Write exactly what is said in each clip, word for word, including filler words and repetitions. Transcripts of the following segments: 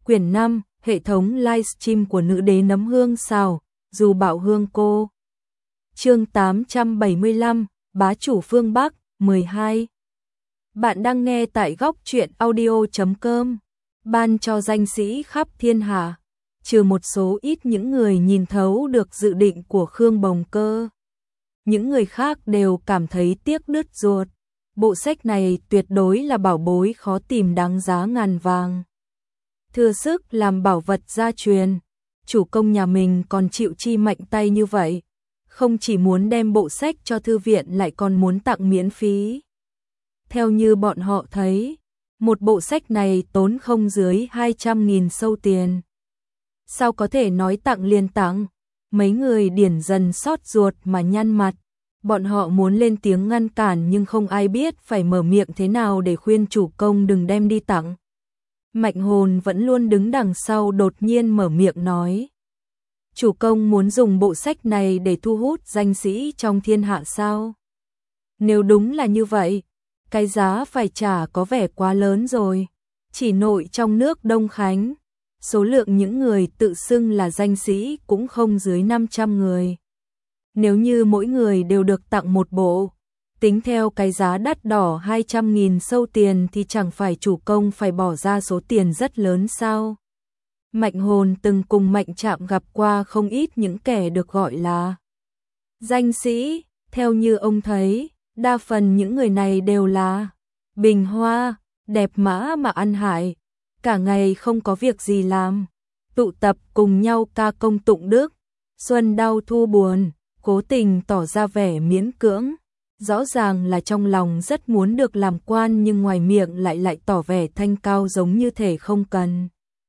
Quyển năm, hệ thống livestream của nữ đế nấm hương xào, dù bảo hương cô. Chương tám trăm bảy mươi lăm, bá chủ phương Bắc, mười hai. Bạn đang nghe tại góc truyện audio chấm com. Ban cho danh sĩ khắp thiên hạ, trừ một số ít những người nhìn thấu được dự định của Khương Bồng Cơ. Những người khác đều cảm thấy tiếc đứt ruột. Bộ sách này tuyệt đối là bảo bối khó tìm đáng giá ngàn vàng. Thừa sức làm bảo vật gia truyền, chủ công nhà mình còn chịu chi mạnh tay như vậy. Không chỉ muốn đem bộ sách cho thư viện lại còn muốn tặng miễn phí. Theo như bọn họ thấy, một bộ sách này tốn không dưới hai trăm nghìn sâu tiền. Sao có thể nói tặng liền tặng? Mấy người điển dần xót ruột mà nhăn mặt. Bọn họ muốn lên tiếng ngăn cản nhưng không ai biết phải mở miệng thế nào để khuyên chủ công đừng đem đi tặng. Mạnh Hồn vẫn luôn đứng đằng sau đột nhiên mở miệng nói. Chủ công muốn dùng bộ sách này để thu hút danh sĩ trong thiên hạ sao? Nếu đúng là như vậy, cái giá phải trả có vẻ quá lớn rồi. Chỉ nội trong nước Đông Khánh, số lượng những người tự xưng là danh sĩ cũng không dưới năm trăm người. Nếu như mỗi người đều được tặng một bộ, tính theo cái giá đắt đỏ hai trăm nghìn sâu tiền thì chẳng phải chủ công phải bỏ ra số tiền rất lớn sao? Mạnh Hồn từng cùng Mạnh Trạm gặp qua không ít những kẻ được gọi là danh sĩ, theo như ông thấy, đa phần những người này đều là bình hoa, đẹp mã mà ăn hại, cả ngày không có việc gì làm, tụ tập cùng nhau ca công tụng đức, xuân đau thu buồn, cố tình tỏ ra vẻ miễn cưỡng. Rõ ràng là trong lòng rất muốn được làm quan nhưng ngoài miệng lại lại tỏ vẻ thanh cao giống như thể không cần.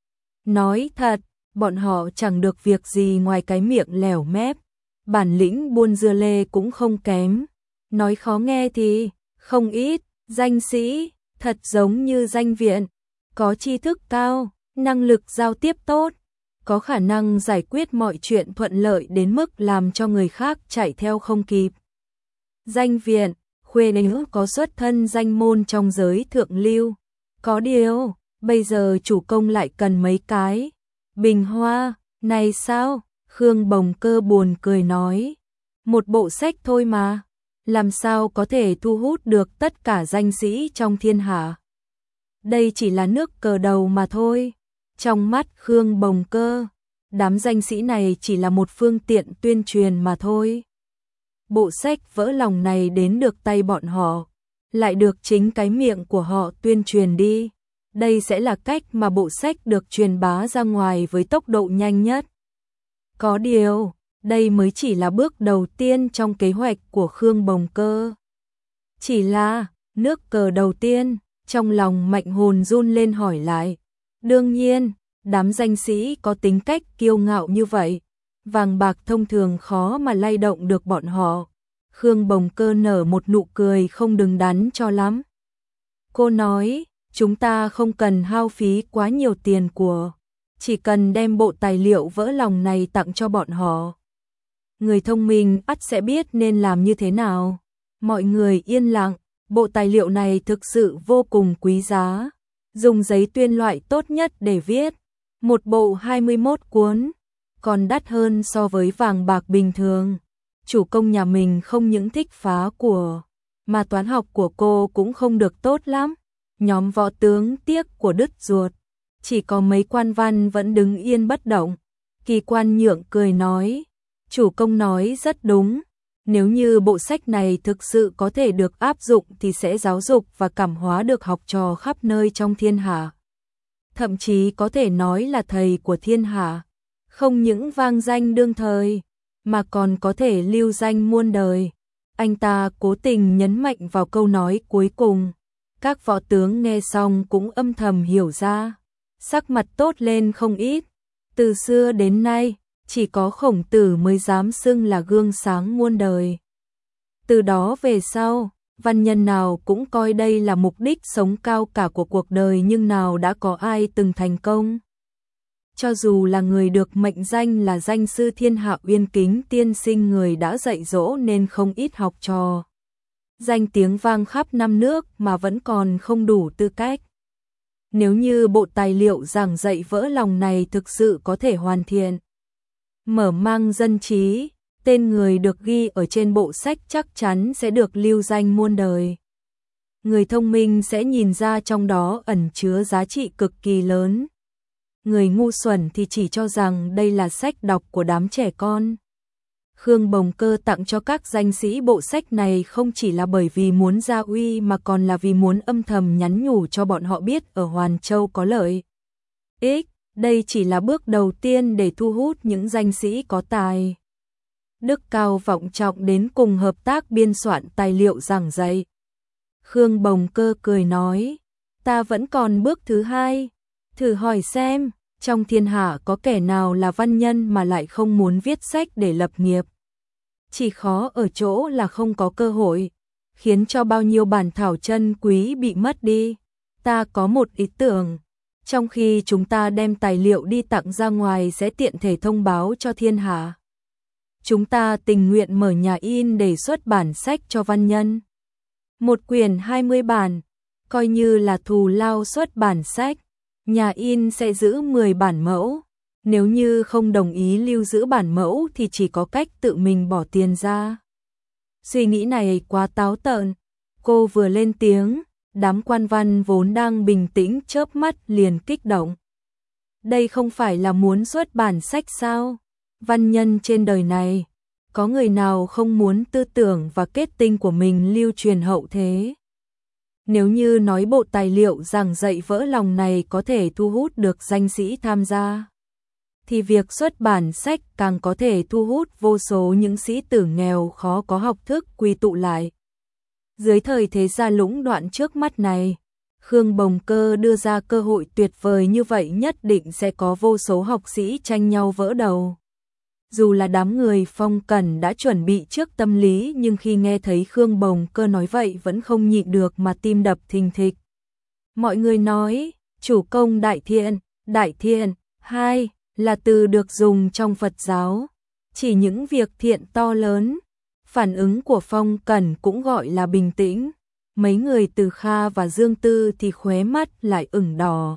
Nói thật, bọn họ chẳng được việc gì ngoài cái miệng lẻo mép, bản lĩnh buôn dưa lê cũng không kém. Nói khó nghe thì, không ít, danh sĩ, thật giống như danh viện, có tri thức cao, năng lực giao tiếp tốt, có khả năng giải quyết mọi chuyện thuận lợi đến mức làm cho người khác chạy theo không kịp. Danh viện, khuê nữ có xuất thân danh môn trong giới thượng lưu. Có điều, bây giờ chủ công lại cần mấy cái bình hoa, này sao? Khương Bồng Cơ buồn cười nói. Một bộ sách thôi mà, làm sao có thể thu hút được tất cả danh sĩ trong thiên hạ? Đây chỉ là nước cờ đầu mà thôi. Trong mắt Khương Bồng Cơ, đám danh sĩ này chỉ là một phương tiện tuyên truyền mà thôi. Bộ sách vỡ lòng này đến được tay bọn họ, lại được chính cái miệng của họ tuyên truyền đi. Đây sẽ là cách mà bộ sách được truyền bá ra ngoài với tốc độ nhanh nhất. Có điều, đây mới chỉ là bước đầu tiên trong kế hoạch của Khương Bồng Cơ. Chỉ là, nước cờ đầu tiên, trong lòng Mạnh Hồn run lên hỏi lại. Đương nhiên, đám danh sĩ có tính cách kiêu ngạo như vậy, vàng bạc thông thường khó mà lay động được bọn họ. Khương Bồng Cơ nở một nụ cười không đứng đắn cho lắm. Cô nói, chúng ta không cần hao phí quá nhiều tiền của, chỉ cần đem bộ tài liệu vỡ lòng này tặng cho bọn họ. Người thông minh ắt sẽ biết nên làm như thế nào. Mọi người yên lặng, bộ tài liệu này thực sự vô cùng quý giá. Dùng giấy tuyên loại tốt nhất để viết, một bộ hai mươi mốt cuốn, còn đắt hơn so với vàng bạc bình thường. Chủ công nhà mình không những thích phá của, mà toán học của cô cũng không được tốt lắm. Nhóm võ tướng tiếc của đứt ruột, chỉ có mấy quan văn vẫn đứng yên bất động. Kỳ Quan Nhượng cười nói, chủ công nói rất đúng, nếu như bộ sách này thực sự có thể được áp dụng thì sẽ giáo dục và cảm hóa được học trò khắp nơi trong thiên hạ. Thậm chí có thể nói là thầy của thiên hạ, không những vang danh đương thời, mà còn có thể lưu danh muôn đời. Anh ta cố tình nhấn mạnh vào câu nói cuối cùng. Các võ tướng nghe xong cũng âm thầm hiểu ra, sắc mặt tốt lên không ít. Từ xưa đến nay, chỉ có Khổng Tử mới dám xưng là gương sáng muôn đời. Từ đó về sau, văn nhân nào cũng coi đây là mục đích sống cao cả của cuộc đời, nhưng nào đã có ai từng thành công. Cho dù là người được mệnh danh là danh sư thiên hạ Uyên Kính tiên sinh, người đã dạy dỗ nên không ít học trò. Danh tiếng vang khắp năm nước mà vẫn còn không đủ tư cách. Nếu như bộ tài liệu giảng dạy vỡ lòng này thực sự có thể hoàn thiện, mở mang dân trí, tên người được ghi ở trên bộ sách chắc chắn sẽ được lưu danh muôn đời. Người thông minh sẽ nhìn ra trong đó ẩn chứa giá trị cực kỳ lớn. Người ngu xuẩn thì chỉ cho rằng đây là sách đọc của đám trẻ con. Khương Bồng Cơ tặng cho các danh sĩ bộ sách này không chỉ là bởi vì muốn gia uy mà còn là vì muốn âm thầm nhắn nhủ cho bọn họ biết ở Hoàn Châu có lợi ích. Đây chỉ là bước đầu tiên để thu hút những danh sĩ có tài đức cao vọng trọng đến cùng hợp tác biên soạn tài liệu giảng dạy. Khương Bồng Cơ cười nói, ta vẫn còn bước thứ hai, thử hỏi xem, trong thiên hạ có kẻ nào là văn nhân mà lại không muốn viết sách để lập nghiệp. Chỉ khó ở chỗ là không có cơ hội, khiến cho bao nhiêu bản thảo chân quý bị mất đi. Ta có một ý tưởng, trong khi chúng ta đem tài liệu đi tặng ra ngoài sẽ tiện thể thông báo cho thiên hạ. Chúng ta tình nguyện mở nhà in để xuất bản sách cho văn nhân. Một quyển hai mươi bản, coi như là thù lao xuất bản sách. Nhà in sẽ giữ mười bản mẫu. Nếu như không đồng ý lưu giữ bản mẫu thì chỉ có cách tự mình bỏ tiền ra. Suy nghĩ này quá táo tợn. Cô vừa lên tiếng, đám quan văn vốn đang bình tĩnh chớp mắt liền kích động. Đây không phải là muốn xuất bản sách sao? Văn nhân trên đời này, có người nào không muốn tư tưởng và kết tinh của mình lưu truyền hậu thế? Nếu như nói bộ tài liệu giảng dạy vỡ lòng này có thể thu hút được danh sĩ tham gia, thì việc xuất bản sách càng có thể thu hút vô số những sĩ tử nghèo khó có học thức quy tụ lại. Dưới thời thế gia lũng đoạn trước mắt này, Khương Bồng Cơ đưa ra cơ hội tuyệt vời như vậy nhất định sẽ có vô số học sĩ tranh nhau vỡ đầu. Dù là đám người Phong Cẩn đã chuẩn bị trước tâm lý nhưng khi nghe thấy Khương Bồng Cơ nói vậy vẫn không nhịn được mà tim đập thình thịch. Mọi người nói, chủ công đại thiện, đại thiện, hai, là từ được dùng trong Phật giáo, chỉ những việc thiện to lớn. Phản ứng của Phong Cẩn cũng gọi là bình tĩnh, mấy người Từ Kha và Dương Tư thì khóe mắt lại ửng đỏ.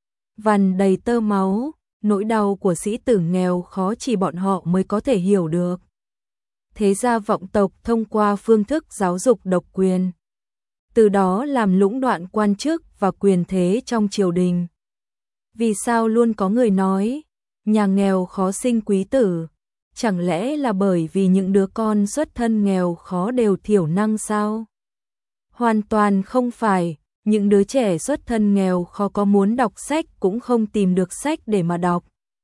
Vằn đầy tơ máu, nỗi đau của sĩ tử nghèo khó chỉ bọn họ mới có thể hiểu được. Thế gia vọng tộc thông qua phương thức giáo dục độc quyền, từ đó làm lũng đoạn quan chức và quyền thế trong triều đình. Vì sao luôn có người nói, nhà nghèo khó sinh quý tử? Chẳng lẽ là bởi vì những đứa con xuất thân nghèo khó đều thiểu năng sao? Hoàn toàn không phải, những đứa trẻ xuất thân nghèo khó có muốn đọc sách cũng không tìm được sách để mà đọc.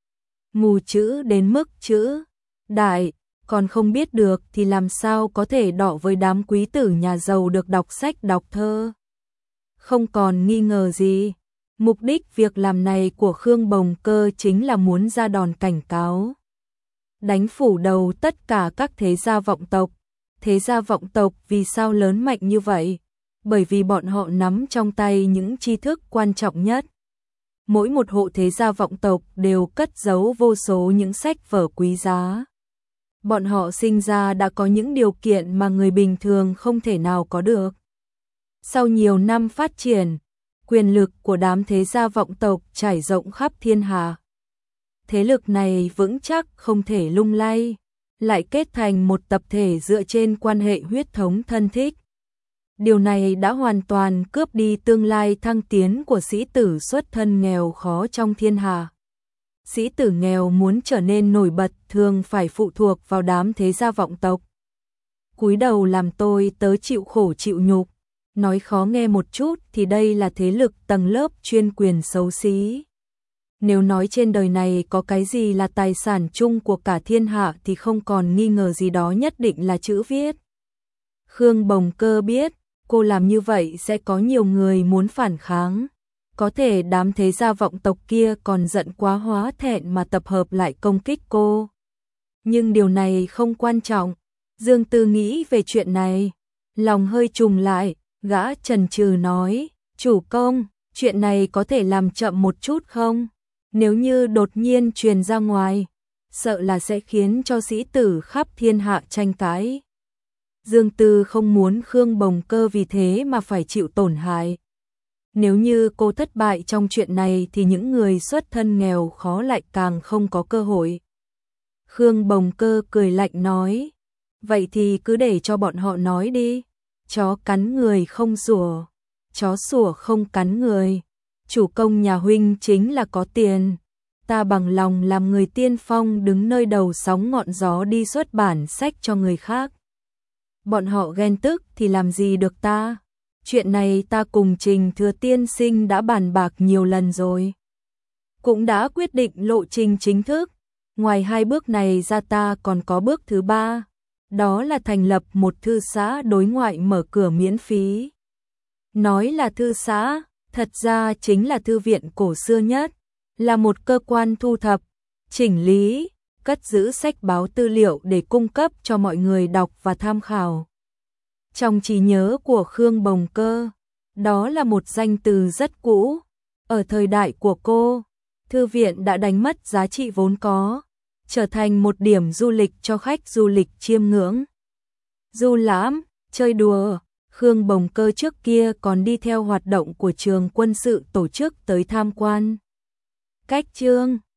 Mù chữ đến mức chữ đại, còn không biết được thì làm sao có thể đọ với đám quý tử nhà giàu được đọc sách đọc thơ. Không còn nghi ngờ gì, mục đích việc làm này của Khương Bồng Cơ chính là muốn ra đòn cảnh cáo. Đánh phủ đầu tất cả các thế gia vọng tộc. Thế gia vọng tộc vì sao lớn mạnh như vậy? Bởi vì bọn họ nắm trong tay những tri thức quan trọng nhất. Mỗi một hộ thế gia vọng tộc đều cất giấu vô số những sách vở quý giá. Bọn họ sinh ra đã có những điều kiện mà người bình thường không thể nào có được. Sau nhiều năm phát triển, quyền lực của đám thế gia vọng tộc trải rộng khắp thiên hạ. Thế lực này vững chắc không thể lung lay, lại kết thành một tập thể dựa trên quan hệ huyết thống thân thích. Điều này đã hoàn toàn cướp đi tương lai thăng tiến của sĩ tử xuất thân nghèo khó trong thiên hạ. Sĩ tử nghèo muốn trở nên nổi bật thường phải phụ thuộc vào đám thế gia vọng tộc. Cúi đầu làm tôi tớ chịu khổ chịu nhục, nói khó nghe một chút thì đây là thế lực tầng lớp chuyên quyền xấu xí. Nếu nói trên đời này có cái gì là tài sản chung của cả thiên hạ thì không còn nghi ngờ gì đó nhất định là chữ viết. Khương Bồng Cơ biết, cô làm như vậy sẽ có nhiều người muốn phản kháng. Có thể đám thế gia vọng tộc kia còn giận quá hóa thẹn mà tập hợp lại công kích cô. Nhưng điều này không quan trọng. Dương Tư nghĩ về chuyện này, lòng hơi trùng lại, gã chần chừ nói, chủ công, chuyện này có thể làm chậm một chút không? Nếu như đột nhiên truyền ra ngoài, sợ là sẽ khiến cho sĩ tử khắp thiên hạ tranh cãi. Dương Tư không muốn Khương Bồng Cơ vì thế mà phải chịu tổn hại. Nếu như cô thất bại trong chuyện này thì những người xuất thân nghèo khó lại càng không có cơ hội. Khương Bồng Cơ cười lạnh nói, vậy thì cứ để cho bọn họ nói đi. Chó cắn người không sủa, chó sủa không cắn người. Chủ công nhà huynh chính là có tiền. Ta bằng lòng làm người tiên phong đứng nơi đầu sóng ngọn gió đi xuất bản sách cho người khác. Bọn họ ghen tức thì làm gì được ta? Chuyện này ta cùng Trình Thừa tiên sinh đã bàn bạc nhiều lần rồi. Cũng đã quyết định lộ trình chính thức. Ngoài hai bước này ra ta còn có bước thứ ba. Đó là thành lập một thư xã đối ngoại mở cửa miễn phí. Nói là thư xã, thật ra chính là thư viện cổ xưa nhất. Là một cơ quan thu thập, chỉnh lý, cất giữ sách báo tư liệu để cung cấp cho mọi người đọc và tham khảo. Trong trí nhớ của Khương Bồng Cơ, đó là một danh từ rất cũ. Ở thời đại của cô, thư viện đã đánh mất giá trị vốn có, trở thành một điểm du lịch cho khách du lịch chiêm ngưỡng. Du lãm, chơi đùa, Khương Bồng Cơ trước kia còn đi theo hoạt động của trường quân sự tổ chức tới tham quan. Cách chương